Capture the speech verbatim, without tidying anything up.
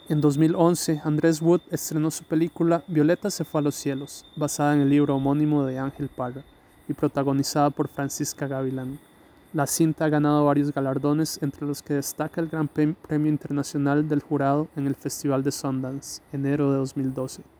En dos mil once, Andrés Wood estrenó su película Violeta se fue a los cielos, basada en el libro homónimo de Ángel Parra y protagonizada por Francisca Gavilán. La cinta ha ganado varios galardones, entre los que destaca el Gran Premio Internacional del Jurado en el Festival de Sundance, enero de dos mil doce.